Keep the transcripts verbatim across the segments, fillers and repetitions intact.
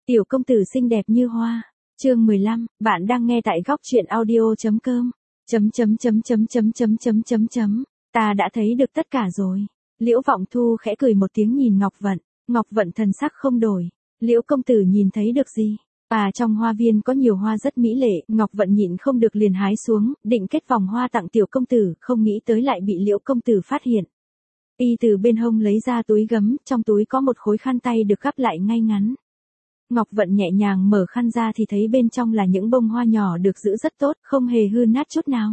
Tiểu công tử xinh đẹp như hoa. Chương mười lăm, bạn đang nghe tại góc truyện audio.com. Chấm chấm chấm chấm chấm chấm chấm chấm chấm. Ta đã thấy được tất cả rồi. Liễu Vọng Thu khẽ cười một tiếng nhìn Ngọc Vận. Ngọc Vận thần sắc không đổi. Liễu công tử nhìn thấy được gì? À, trong hoa viên có nhiều hoa rất mỹ lệ, Ngọc Vận nhịn không được liền hái xuống, định kết vòng hoa tặng tiểu công tử, không nghĩ tới lại bị Liễu công tử phát hiện. Y từ bên hông lấy ra túi gấm, trong túi có một khối khăn tay được gắp lại ngay ngắn. Ngọc Vận nhẹ nhàng mở khăn ra thì thấy bên trong là những bông hoa nhỏ được giữ rất tốt, không hề hư nát chút nào.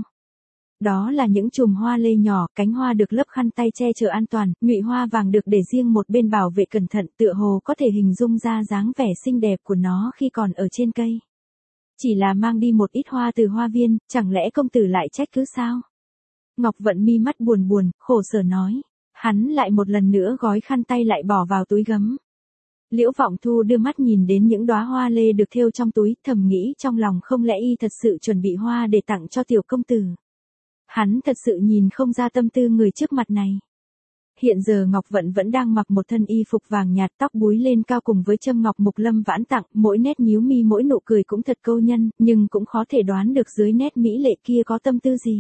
Đó là những chùm hoa lê nhỏ, cánh hoa được lấp khăn tay che chở an toàn, nhụy hoa vàng được để riêng một bên bảo vệ cẩn thận, tựa hồ có thể hình dung ra dáng vẻ xinh đẹp của nó khi còn ở trên cây. Chỉ là mang đi một ít hoa từ hoa viên, chẳng lẽ công tử lại trách cứ sao? Ngọc Vận mi mắt buồn buồn, khổ sở nói. Hắn lại một lần nữa gói khăn tay lại bỏ vào túi gấm. Liễu Vọng Thu đưa mắt nhìn đến những đóa hoa lê được thêu trong túi, thầm nghĩ trong lòng không lẽ y thật sự chuẩn bị hoa để tặng cho tiểu công tử. Hắn thật sự nhìn không ra tâm tư người trước mặt này. Hiện giờ Ngọc Vận vẫn đang mặc một thân y phục vàng nhạt, tóc búi lên cao cùng với châm ngọc Mục Lâm Vãn tặng, mỗi nét nhíu mi mỗi nụ cười cũng thật câu nhân, nhưng cũng khó thể đoán được dưới nét mỹ lệ kia có tâm tư gì.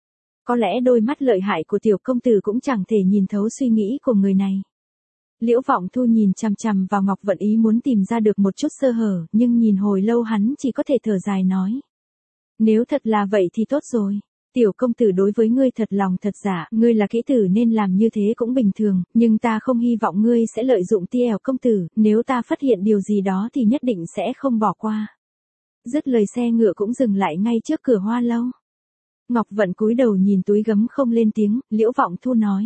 Có lẽ đôi mắt lợi hại của tiểu công tử cũng chẳng thể nhìn thấu suy nghĩ của người này. Liễu Vọng Thu nhìn chằm chằm vào Ngọc Vận ý muốn tìm ra được một chút sơ hở, nhưng nhìn hồi lâu hắn chỉ có thể thở dài nói. Nếu thật là vậy thì tốt rồi. Tiểu công tử đối với ngươi thật lòng thật dạ, ngươi là kỹ tử nên làm như thế cũng bình thường, nhưng ta không hy vọng ngươi sẽ lợi dụng tia ẻo công tử, nếu ta phát hiện điều gì đó thì nhất định sẽ không bỏ qua. Dứt lời xe ngựa cũng dừng lại ngay trước cửa hoa lâu. Ngọc Vận cúi đầu nhìn túi gấm không lên tiếng, Liễu Vọng Thu nói.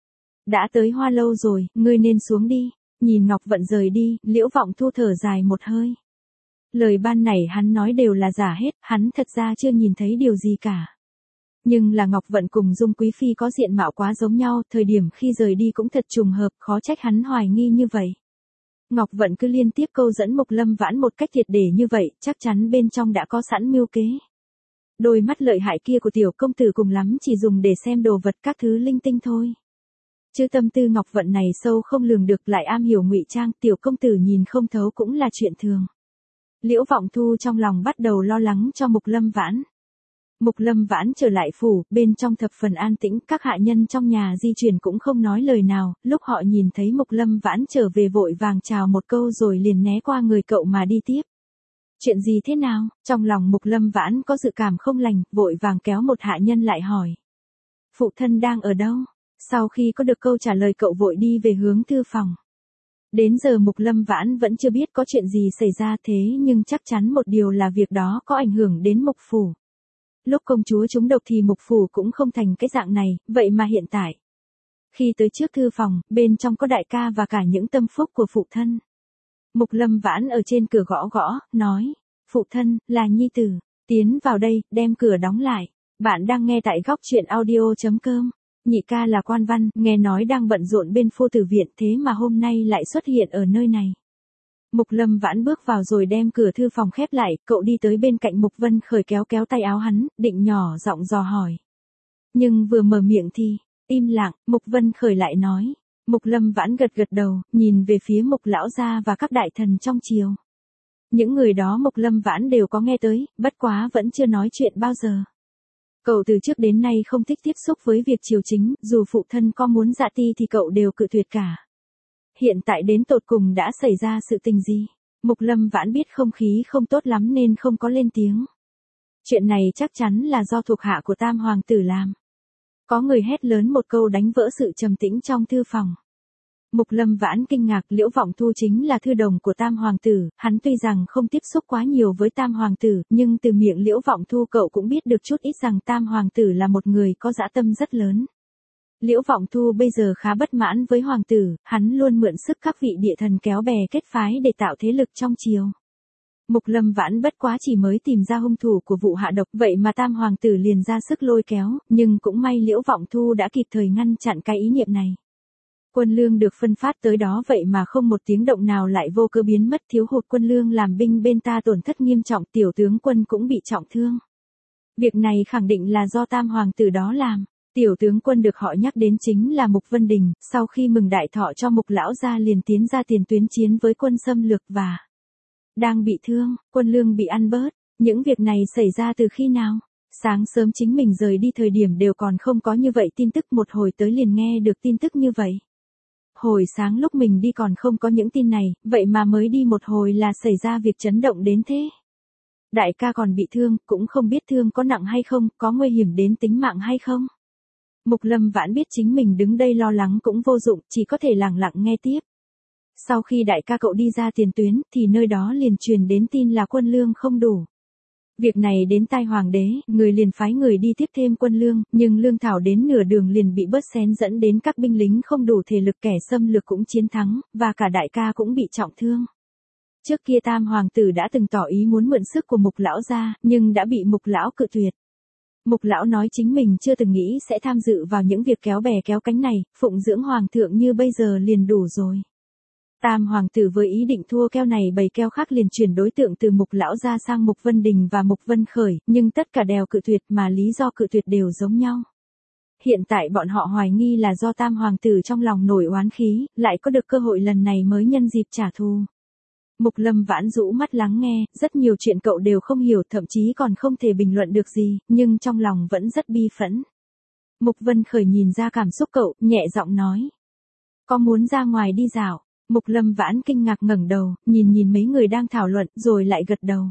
Đã tới hoa lâu rồi, ngươi nên xuống đi. Nhìn Ngọc Vận rời đi, Liễu Vọng Thu thở dài một hơi. Lời ban nãy hắn nói đều là giả hết, hắn thật ra chưa nhìn thấy điều gì cả. Nhưng là Ngọc Vận cùng Dung Quý Phi có diện mạo quá giống nhau, thời điểm khi rời đi cũng thật trùng hợp, khó trách hắn hoài nghi như vậy. Ngọc Vận cứ liên tiếp câu dẫn Mục Lâm Vãn một cách triệt để như vậy, chắc chắn bên trong đã có sẵn mưu kế. Đôi mắt lợi hại kia của tiểu công tử cùng lắm chỉ dùng để xem đồ vật các thứ linh tinh thôi. Chứ tâm tư Ngọc Vận này sâu không lường được, lại am hiểu ngụy trang, tiểu công tử nhìn không thấu cũng là chuyện thường. Liễu Vọng Thu trong lòng bắt đầu lo lắng cho Mục Lâm Vãn. Mục Lâm Vãn trở lại phủ, bên trong thập phần an tĩnh, các hạ nhân trong nhà di chuyển cũng không nói lời nào, lúc họ nhìn thấy Mục Lâm Vãn trở về vội vàng chào một câu rồi liền né qua người cậu mà đi tiếp. Chuyện gì thế nào? Trong lòng Mục Lâm Vãn có dự cảm không lành, vội vàng kéo một hạ nhân lại hỏi. Phụ thân đang ở đâu? Sau khi có được câu trả lời cậu vội đi về hướng thư phòng. Đến giờ Mục Lâm Vãn vẫn chưa biết có chuyện gì xảy ra, thế nhưng chắc chắn một điều là việc đó có ảnh hưởng đến Mục phủ. Lúc công chúa trúng độc thì Mục phủ cũng không thành cái dạng này, vậy mà hiện tại. Khi tới trước thư phòng, bên trong có đại ca và cả những tâm phúc của phụ thân. Mục Lâm Vãn ở trên cửa gõ gõ, nói, phụ thân, là nhi tử, tiến vào đây, đem cửa đóng lại. Bạn đang nghe tại góc truyện audio.com. Nhị ca là quan văn, nghe nói đang bận rộn bên phu tử viện, thế mà hôm nay lại xuất hiện ở nơi này. Mục Lâm Vãn bước vào rồi đem cửa thư phòng khép lại, cậu đi tới bên cạnh Mục Vân Khởi kéo kéo tay áo hắn, định nhỏ giọng dò hỏi. Nhưng vừa mở miệng thì, im lặng, Mục Vân Khởi lại nói. Mục Lâm Vãn gật gật đầu, nhìn về phía Mục lão gia và các đại thần trong triều. Những người đó Mục Lâm Vãn đều có nghe tới, bất quá vẫn chưa nói chuyện bao giờ. Cậu từ trước đến nay không thích tiếp xúc với việc triều chính, dù phụ thân có muốn dạ ti thì cậu đều cự tuyệt cả. Hiện tại đến tột cùng đã xảy ra sự tình gì? Mục Lâm Vãn biết không khí không tốt lắm nên không có lên tiếng. Chuyện này chắc chắn là do thuộc hạ của Tam Hoàng tử làm. Có người hét lớn một câu đánh vỡ sự trầm tĩnh trong thư phòng. Mục Lâm Vãn kinh ngạc, Liễu Vọng Thu chính là thư đồng của Tam Hoàng tử, hắn tuy rằng không tiếp xúc quá nhiều với Tam Hoàng tử, nhưng từ miệng Liễu Vọng Thu cậu cũng biết được chút ít rằng Tam Hoàng tử là một người có dã tâm rất lớn. Liễu Vọng Thu bây giờ khá bất mãn với Hoàng tử, hắn luôn mượn sức các vị địa thần kéo bè kết phái để tạo thế lực trong triều. Mục Lâm Vãn bất quá chỉ mới tìm ra hung thủ của vụ hạ độc, vậy mà Tam Hoàng tử liền ra sức lôi kéo, nhưng cũng may Liễu Vọng Thu đã kịp thời ngăn chặn cái ý niệm này. Quân lương được phân phát tới đó vậy mà không một tiếng động nào lại vô cớ biến mất, thiếu hụt quân lương làm binh bên ta tổn thất nghiêm trọng, tiểu tướng quân cũng bị trọng thương. Việc này khẳng định là do Tam Hoàng tử đó làm. Tiểu tướng quân được họ nhắc đến chính là Mục Vân Đình, sau khi mừng đại thọ cho Mục lão gia liền tiến ra tiền tuyến chiến với quân xâm lược và Đang bị thương, Quân Lương bị ăn bớt, những việc này xảy ra từ khi nào? Sáng sớm chính mình rời đi thời điểm đều còn không có như vậy tin tức, một hồi tới liền nghe được tin tức như vậy. Hồi sáng lúc mình đi còn không có những tin này, vậy mà mới đi một hồi là xảy ra việc chấn động đến thế. Đại ca còn bị thương, cũng không biết thương có nặng hay không, có nguy hiểm đến tính mạng hay không. Mục Lâm Vãn biết chính mình đứng đây lo lắng cũng vô dụng, chỉ có thể lặng lặng nghe tiếp. Sau khi đại ca cậu đi ra tiền tuyến, thì nơi đó liền truyền đến tin là quân lương không đủ. Việc này đến tai hoàng đế, người liền phái người đi tiếp thêm quân lương, nhưng lương thảo đến nửa đường liền bị bớt xén dẫn đến các binh lính không đủ thể lực, kẻ xâm lược cũng chiến thắng, và cả đại ca cũng bị trọng thương. Trước kia tam hoàng tử đã từng tỏ ý muốn mượn sức của Mục lão ra, nhưng đã bị Mục lão cự tuyệt. Mục lão nói chính mình chưa từng nghĩ sẽ tham dự vào những việc kéo bè kéo cánh này, phụng dưỡng hoàng thượng như bây giờ liền đủ rồi. Tam hoàng tử với ý định thua keo này bày keo khác liền chuyển đối tượng từ Mục lão ra sang Mục Vân Đình và Mục Vân Khởi, nhưng tất cả đều cự tuyệt, mà lý do cự tuyệt đều giống nhau. Hiện tại bọn họ hoài nghi là do tam hoàng tử trong lòng nổi oán khí, lại có được cơ hội lần này mới nhân dịp trả thù. Mục Lâm Vãn rũ mắt lắng nghe, rất nhiều chuyện cậu đều không hiểu, thậm chí còn không thể bình luận được gì, nhưng trong lòng vẫn rất bi phẫn. Mục Vân Khởi nhìn ra cảm xúc cậu, nhẹ giọng nói. Có muốn ra ngoài đi dạo? Mục Lâm Vãn kinh ngạc ngẩng đầu, nhìn nhìn mấy người đang thảo luận, rồi lại gật đầu.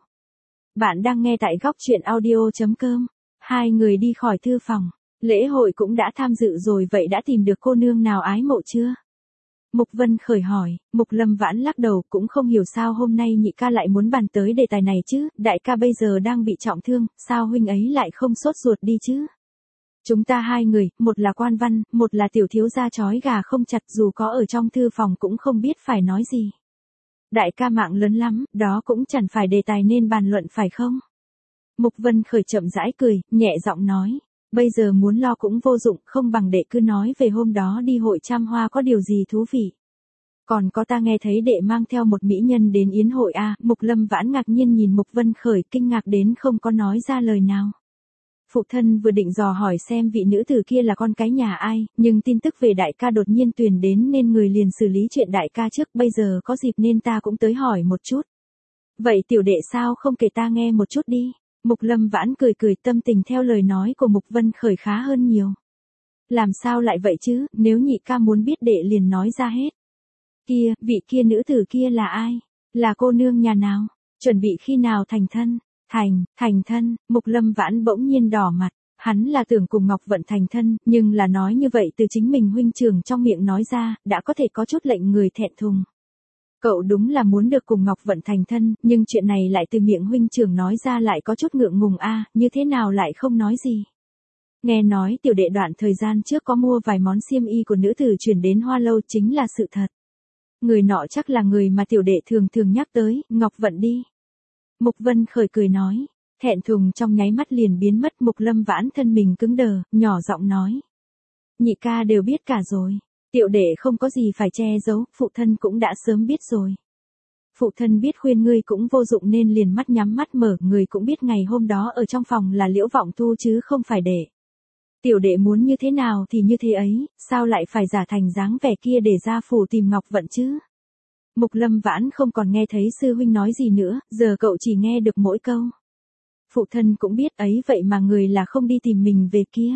Bạn đang nghe tại góc truyện audio chấm com. Hai người đi khỏi thư phòng. Lễ hội cũng đã tham dự rồi, vậy đã tìm được cô nương nào ái mộ chưa? Mục Vân Khởi hỏi. Mục Lâm Vãn lắc đầu, cũng không hiểu sao hôm nay nhị ca lại muốn bàn tới đề tài này chứ, đại ca bây giờ đang bị trọng thương, sao huynh ấy lại không sốt ruột đi chứ? Chúng ta hai người, một là quan văn, một là tiểu thiếu gia trói gà không chặt, dù có ở trong thư phòng cũng không biết phải nói gì. Đại ca mạng lớn lắm, đó cũng chẳng phải đề tài nên bàn luận phải không? Mục Vân Khởi chậm rãi cười, nhẹ giọng nói. Bây giờ muốn lo cũng vô dụng, không bằng đệ cứ nói về hôm đó đi hội trăm hoa có điều gì thú vị. Còn có ta nghe thấy đệ mang theo một mỹ nhân đến yến hội a. Mục Lâm Vãn ngạc nhiên nhìn Mục Vân Khởi, kinh ngạc đến không có nói ra lời nào. Phụ thân vừa định dò hỏi xem vị nữ tử kia là con cái nhà ai, nhưng tin tức về đại ca đột nhiên truyền đến nên người liền xử lý chuyện đại ca trước, bây giờ có dịp nên ta cũng tới hỏi một chút. Vậy tiểu đệ sao không kể ta nghe một chút đi? Mục Lâm Vãn cười cười, tâm tình theo lời nói của Mục Vân Khởi khá hơn nhiều. Làm sao lại vậy chứ, nếu nhị ca muốn biết đệ liền nói ra hết. Kia, vị kia nữ tử kia là ai? Là cô nương nhà nào? Chuẩn bị khi nào thành thân? Thành, thành thân, Mục Lâm Vãn bỗng nhiên đỏ mặt, hắn là tưởng cùng Ngọc Vận thành thân, nhưng là nói như vậy từ chính mình huynh trưởng trong miệng nói ra, đã có thể có chút lệnh người thẹn thùng. Cậu đúng là muốn được cùng Ngọc Vận thành thân, nhưng chuyện này lại từ miệng huynh trưởng nói ra lại có chút ngượng ngùng a, như thế nào lại không nói gì. Nghe nói tiểu đệ đoạn thời gian trước có mua vài món xiêm y của nữ tử chuyển đến Hoa Lâu, chính là sự thật. Người nọ chắc là người mà tiểu đệ thường thường nhắc tới, Ngọc Vận đi. Mục Vân Khởi cười nói, thẹn thùng trong nháy mắt liền biến mất. Mục Lâm Vãn thân mình cứng đờ, nhỏ giọng nói. Nhị ca đều biết cả rồi. Tiểu đệ không có gì phải che giấu, phụ thân cũng đã sớm biết rồi. Phụ thân biết khuyên ngươi cũng vô dụng nên liền mắt nhắm mắt mở, người cũng biết ngày hôm đó ở trong phòng là Liễu Vọng Thu chứ không phải đệ. Tiểu đệ muốn như thế nào thì như thế ấy, sao lại phải giả thành dáng vẻ kia để ra phủ tìm Ngọc Vận chứ? Mục Lâm Vãn không còn nghe thấy sư huynh nói gì nữa, giờ cậu chỉ nghe được mỗi câu. Phụ thân cũng biết ấy, vậy mà người là không đi tìm mình về kia.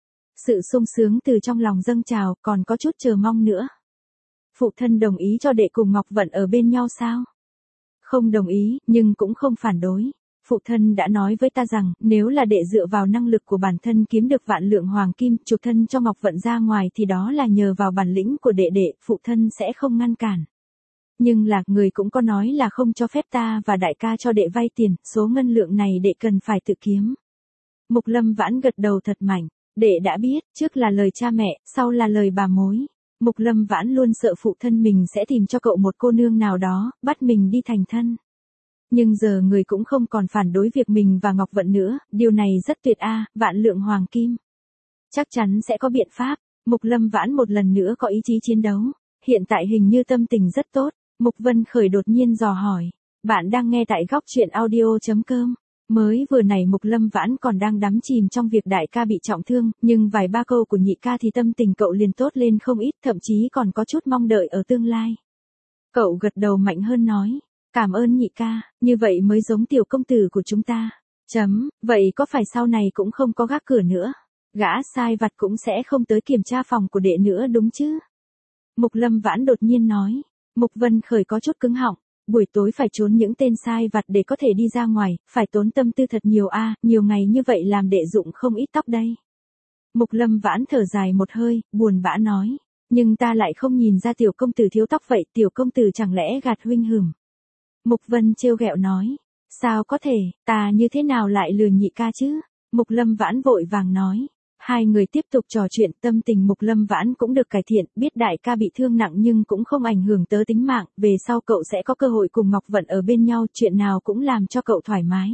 Sự sung sướng từ trong lòng dâng trào, còn có chút chờ mong nữa. Phụ thân đồng ý cho đệ cùng Ngọc Vận ở bên nhau sao? Không đồng ý, nhưng cũng không phản đối. Phụ thân đã nói với ta rằng, nếu là đệ dựa vào năng lực của bản thân kiếm được vạn lượng hoàng kim, chuộc thân cho Ngọc Vận ra ngoài thì đó là nhờ vào bản lĩnh của đệ đệ, phụ thân sẽ không ngăn cản. Nhưng là, người cũng có nói là không cho phép ta và đại ca cho đệ vay tiền, số ngân lượng này đệ cần phải tự kiếm. Mục Lâm Vãn gật đầu thật mạnh, đệ đã biết, trước là lời cha mẹ, sau là lời bà mối. Mục Lâm Vãn luôn sợ phụ thân mình sẽ tìm cho cậu một cô nương nào đó, bắt mình đi thành thân. Nhưng giờ người cũng không còn phản đối việc mình và Ngọc Vận nữa, điều này rất tuyệt a, vạn lượng hoàng kim. Chắc chắn sẽ có biện pháp. Mục Lâm Vãn một lần nữa có ý chí chiến đấu. Hiện tại hình như tâm tình rất tốt. Mục Vân Khởi đột nhiên dò hỏi. Bạn đang nghe tại góc truyện audio chấm com. Mới vừa này Mục Lâm Vãn còn đang đắm chìm trong việc đại ca bị trọng thương, nhưng vài ba câu của nhị ca thì tâm tình cậu liền tốt lên không ít, thậm chí còn có chút mong đợi ở tương lai. Cậu gật đầu mạnh hơn nói. Cảm ơn nhị ca, như vậy mới giống tiểu công tử của chúng ta. Chấm, vậy có phải sau này cũng không có gác cửa nữa? Gã sai vặt cũng sẽ không tới kiểm tra phòng của đệ nữa đúng chứ? Mục Lâm Vãn đột nhiên nói. Mục Vân Khởi có chút cứng họng. Buổi tối phải trốn những tên sai vặt để có thể đi ra ngoài, phải tốn tâm tư thật nhiều a, nhiều ngày như vậy làm đệ dụng không ít tóc đây. Mục Lâm Vãn thở dài một hơi, buồn bã nói. Nhưng ta lại không nhìn ra tiểu công tử thiếu tóc vậy, tiểu công tử chẳng lẽ gạt huynh hửm. Mục Vân trêu ghẹo nói. Sao có thể, ta như thế nào lại lừa nhị ca chứ? Mục Lâm Vãn vội vàng nói. Hai người tiếp tục trò chuyện, tâm tình Mục Lâm Vãn cũng được cải thiện, biết đại ca bị thương nặng nhưng cũng không ảnh hưởng tới tính mạng, về sau cậu sẽ có cơ hội cùng Ngọc Vận ở bên nhau, chuyện nào cũng làm cho cậu thoải mái.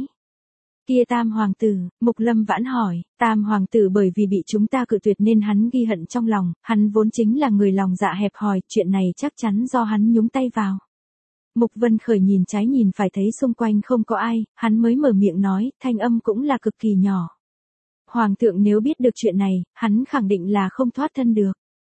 Kia Tam Hoàng tử, Mục Lâm Vãn hỏi, Tam Hoàng tử bởi vì bị chúng ta cự tuyệt nên hắn ghi hận trong lòng, hắn vốn chính là người lòng dạ hẹp hòi, chuyện này chắc chắn do hắn nhúng tay vào. Mục Vân Khởi nhìn trái nhìn phải thấy xung quanh không có ai, hắn mới mở miệng nói, thanh âm cũng là cực kỳ nhỏ. Hoàng thượng nếu biết được chuyện này, hắn khẳng định là không thoát thân được.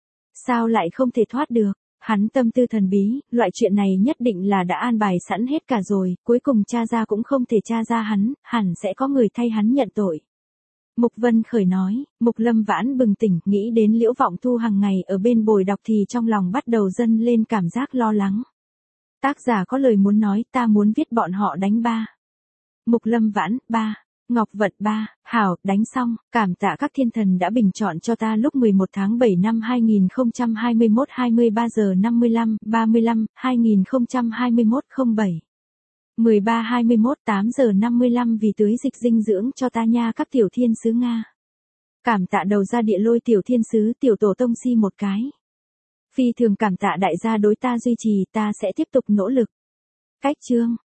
Sao lại không thể thoát được? Hắn tâm tư thần bí, loại chuyện này nhất định là đã an bài sẵn hết cả rồi, cuối cùng tra ra cũng không thể tra ra hắn, hẳn sẽ có người thay hắn nhận tội. Mục Vân Khởi nói, Mục Lâm Vãn bừng tỉnh, nghĩ đến Liễu Vọng Thu hàng ngày ở bên bồi đọc thì trong lòng bắt đầu dâng lên cảm giác lo lắng. Tác giả có lời muốn nói, ta muốn viết bọn họ đánh ba. Mục Lâm Vãn, ba. Ngọc Vận ba, hảo, đánh xong, cảm tạ các thiên thần đã bình chọn cho ta lúc mười một tháng bảy năm hai nghìn không trăm hai mươi mốt hai mươi ba giờ năm mươi lăm, ba mươi lăm, hai nghìn không trăm hai mươi mốt không bảy. mười ba hai mươi mốt tám giờ năm mươi lăm vì tưới dịch dinh dưỡng cho ta nha các tiểu thiên sứ Nga. Cảm tạ đầu ra địa lôi tiểu thiên sứ tiểu tổ tông si một cái. Phi thường cảm tạ đại gia đối ta duy trì, ta sẽ tiếp tục nỗ lực. Cách chương.